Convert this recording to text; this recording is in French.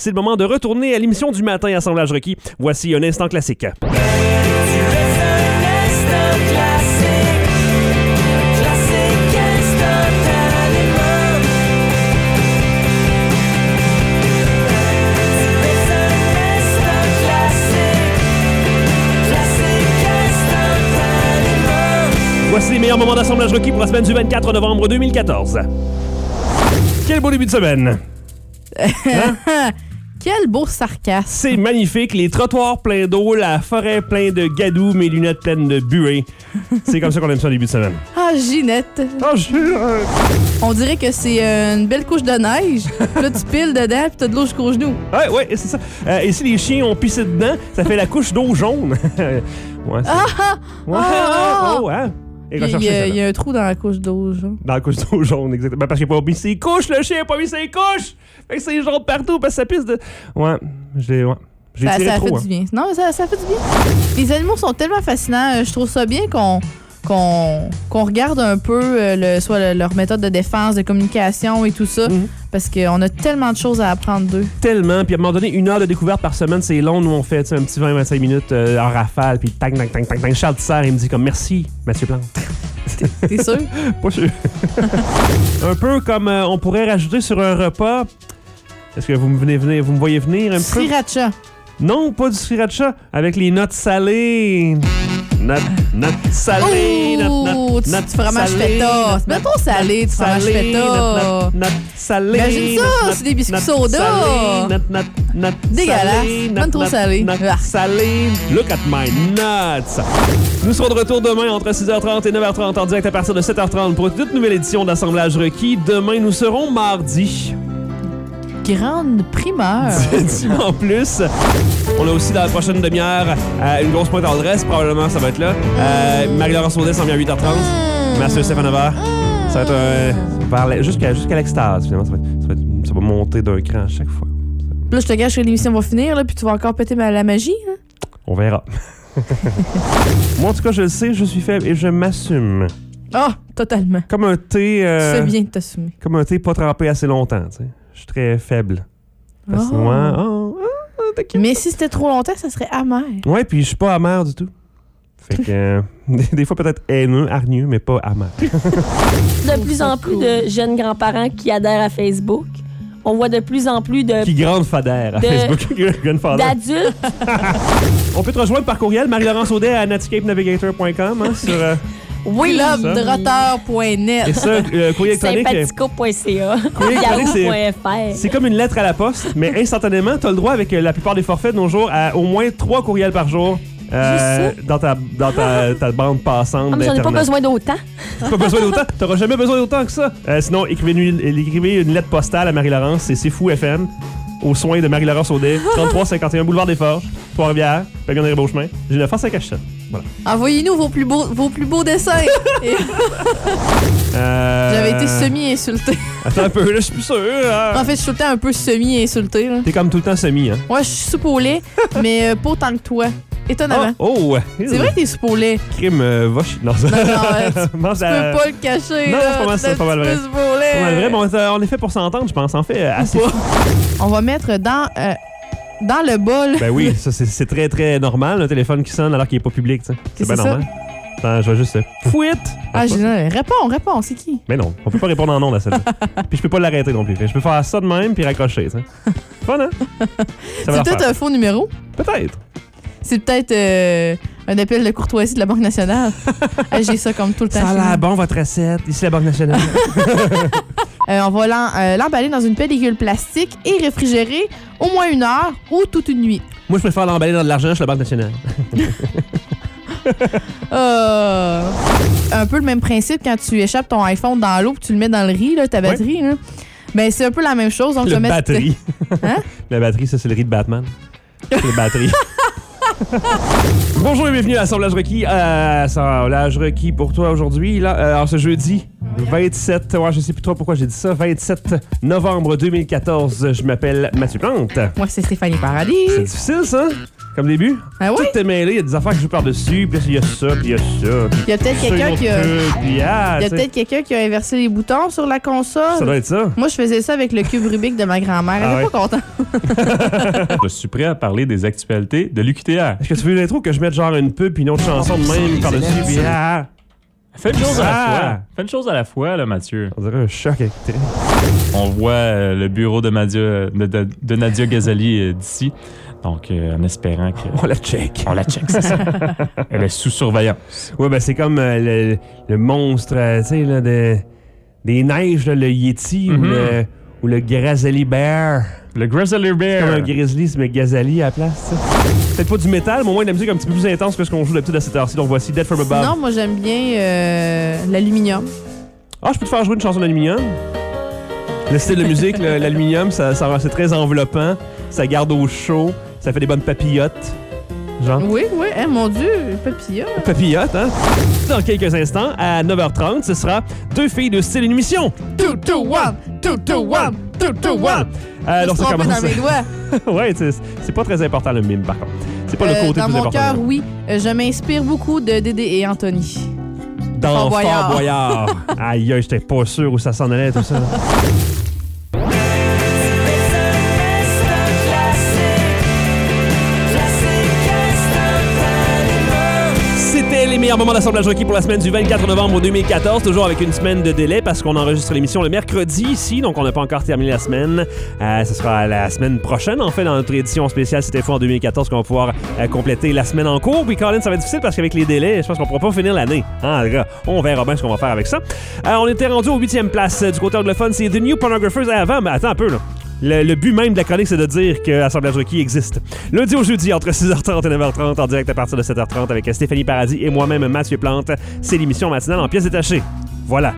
c'est le moment de retourner à l'émission du matin Assemblage requis. Voici un instant classique. Voici les meilleurs moments d'assemblage requis pour la semaine du 24 novembre 2014. Quel beau début de semaine! Hein? Quel beau sarcasme! C'est magnifique, les trottoirs pleins d'eau, la forêt pleine de gadou, mes lunettes pleines de buée. C'est comme ça qu'on aime ça au début de semaine. Ah, Ginette! Oh, Ginette! On dirait que c'est une belle couche de neige. Là, tu piles dedans puis t'as de l'eau jusqu'aux genoux. Ouais, c'est ça. Et si les chiens ont pissé dedans, ça fait la couche d'eau jaune. Ouais, hein? Il y a un trou dans la couche d'eau jaune. Dans la couche d'eau jaune, exactement. Parce qu'il n'a pas mis ses couches, le chien n'a pas mis ses couches! Fait que c'est jaune partout parce que ça pisse de... Ouais, j'ai tiré ça trop. fait du bien. Non, mais ça fait du bien. Les animaux sont tellement fascinants. Je trouve ça bien qu'on regarde un peu leur méthode de défense, de communication et tout ça. Mm-hmm. Parce qu'on a tellement de choses à apprendre d'eux. Tellement. Puis à un moment donné, 1 heure de découverte par semaine, c'est long. Nous, on fait un petit 20-25 minutes en rafale. Puis tac. Charles Tissère, il me dit comme merci, Mathieu Plante. T'es sûr? Pas sûr. Un peu comme on pourrait rajouter sur un repas. Est-ce que vous me voyez venir un peu? Sriracha. Non, pas du sriracha. Avec les notes salées. Notes salées. Tu fromage feta. C'est pas trop salé, tu fromage feta. Notes salées. Imagine ça, c'est des biscuits soda. Dégueulasse. Pas trop salé. Salé. Look at my nuts. Nous serons de retour demain entre 6h30 et 9h30 en direct à partir de 7h30 pour une toute nouvelle édition d'Assemblage requis. Demain, nous serons mardi. Grande primeur. En plus, on a aussi dans la prochaine demi-heure une grosse pointe en dresse, probablement ça va être là. Marie-Laurence Saudet s'en vient à 8h30. Mathieu Steph à 9h. Ça va être jusqu'à l'extase, finalement. Ça va monter d'un cran à chaque fois. Là, je te gâche que l'émission va finir, là, puis tu vas encore péter la magie. Hein? On verra. Moi, en tout cas, je le sais, je suis faible et je m'assume. Ah, totalement. Comme un thé... Tu fais bien de t'assumer. Comme un thé pas trempé assez longtemps, tu sais. Je suis très faible. Mais si c'était trop longtemps, ça serait amer. Ouais, puis je suis pas amer du tout. Fait que des fois peut-être haineux, hargneux, mais pas amer. De plus en plus de jeunes grands-parents qui adhèrent à Facebook. On voit de plus en plus de... Qui grande fadère à Facebook. D'adultes. On peut te rejoindre par courriel, Marie-Laurence Audet à netscapenavigator.com sur... Oui, clubdroteur.net. Et ça, courrier électronique... sympatico.ca. C'est comme une lettre à la poste, mais instantanément, tu as le droit, avec la plupart des forfaits de nos jours, à au moins 3 courriels par jour dans ta bande passante mais j'en ai pas besoin d'autant. Pas besoin d'autant? T'auras jamais besoin d'autant que ça. Sinon, écrivez une lettre postale à Marie-Laurence, c'est Fou FM, aux soins de Marie-Laurence Audet, 3351 Boulevard des Forges, Trois-Rivières, Pavillon-des-Beauchemins. J'ai 957. Voilà. Envoyez-nous vos plus beaux dessins. J'avais été semi-insulté. Attends un peu, là, je suis plus sûr. En fait, je suis tout le temps un peu semi-insulté. Là. T'es comme tout le temps semi, hein? Ouais, je suis soupe au lait, mais pas autant que toi. Étonnamment. Oh! C'est vrai que t'es soupe au lait. Crime, va chier. Non, ça. Tu peux pas le cacher. Non, c'est pas mal vrai. C'est pas mal vrai, mais on est fait pour s'entendre, je pense. En fait, assez. On va mettre dans le bol. Ben oui, ça c'est très très normal, un téléphone qui sonne alors qu'il est pas public, tu sais. C'est bien normal. Attends, je vais juste fouette. Ah, réponds, c'est qui? Mais non, on peut pas répondre en nom à celle-là. Puis je peux pas l'arrêter non plus. Je peux faire ça de même puis raccrocher, tu sais. Fun, hein? C'est peut-être un faux numéro. Peut-être. C'est peut-être un appel de courtoisie de la Banque nationale. J'ai ça comme tout le temps. Ça a l'air bon, votre recette. Ici, la Banque nationale. On va l'emballer dans une pellicule plastique et réfrigérer au moins 1 heure ou toute une nuit. Moi, je préfère l'emballer dans de l'argent chez la Banque nationale. Un peu le même principe quand tu échappes ton iPhone dans l'eau et tu le mets dans le riz, là, ta batterie. Là. Ben, c'est un peu la même chose. Donc, batterie. Hein? La batterie, ça, c'est le riz de Batman. C'est la batterie. Bonjour et bienvenue à Assemblage requis. Assemblage requis pour toi aujourd'hui. Alors, ce jeudi 27, je sais plus trop pourquoi j'ai dit ça, 27 novembre 2014, je m'appelle Mathieu Plante. Moi, c'est Stéphanie Paradis. C'est difficile, ça? comme début. Ah oui? Tout est mêlé, il y a des affaires qui jouent par-dessus, puis il y a ça, puis il y a ça. Il y a peut-être quelqu'un qui a... Il y a peut-être peut-être quelqu'un qui a inversé les boutons sur la console. Ça doit être ça. Moi, je faisais ça avec le cube Rubik de ma grand-mère. Elle était pas contente. Je suis prêt à parler des actualités de l'UQTR. Est-ce que tu veux une intro que je mette genre une pub puis une autre chanson de même par-dessus, puis Fais une chose à la fois. Fais une chose à la fois, là, Mathieu. On dirait un choc électrique. On voit le bureau de Nadia Ghazali d'ici. Donc, en espérant que... On la check. On la check, c'est ça. Elle est sous surveillance. Ouais, ben c'est comme le monstre, tu sais, là, des neiges, là, le Yeti ou le Grizzly Bear. Le Grizzly Bear. C'est comme un grizzly, mais Ghazali à la place, ça. Peut-être pas du métal, mais au moins de la musique un petit peu plus intense que ce qu'on joue d'habitude à cette heure-ci. Donc voici Dead from Above. Non, moi, j'aime bien l'aluminium. Ah, je peux te faire jouer une chanson d'aluminium? Le style de musique, l'aluminium, c'est très enveloppant. Ça garde au chaud. Ça fait des bonnes papillotes. Genre. Oui. Hein, mon Dieu, papillote. Papillote, hein? Dans quelques instants, à 9h30, ce sera deux filles de style une émission. 2, 2, 1, 2, 2, 1, 2, 2, 1. Donc ça commence. Dans mes doigts. Ouais, c'est pas très important le mime, par contre. C'est pas le côté dans plus mon important. cœur, oui. Je m'inspire beaucoup de Dédé et Anthony. Dans Fort Fort Boyard. Aïe, j'étais pas sûr où ça s'en allait, tout ça. C'était les meilleurs moments d'assemblage requis pour la semaine du 24 novembre 2014, toujours avec une semaine de délai parce qu'on enregistre l'émission le mercredi ici, donc on n'a pas encore terminé la semaine. Ce sera la semaine prochaine, en fait, dans notre édition spéciale C'était fou en 2014 qu'on va pouvoir compléter la semaine en cours. Puis Colin, ça va être difficile parce qu'avec les délais, je pense qu'on pourra pas finir l'année. Hein, les gars? On verra bien ce qu'on va faire avec ça. On était rendu au 8e place du côté anglophone, c'est The New Pornographers avant, mais attends un peu là. Le but même de la chronique, c'est de dire que Assemblage requis existe. Lundi au jeudi, entre 6h30 et 9h30, en direct à partir de 7h30 avec Stéphanie Paradis et moi-même, Mathieu Plante. C'est l'émission matinale en pièces détachées. Voilà.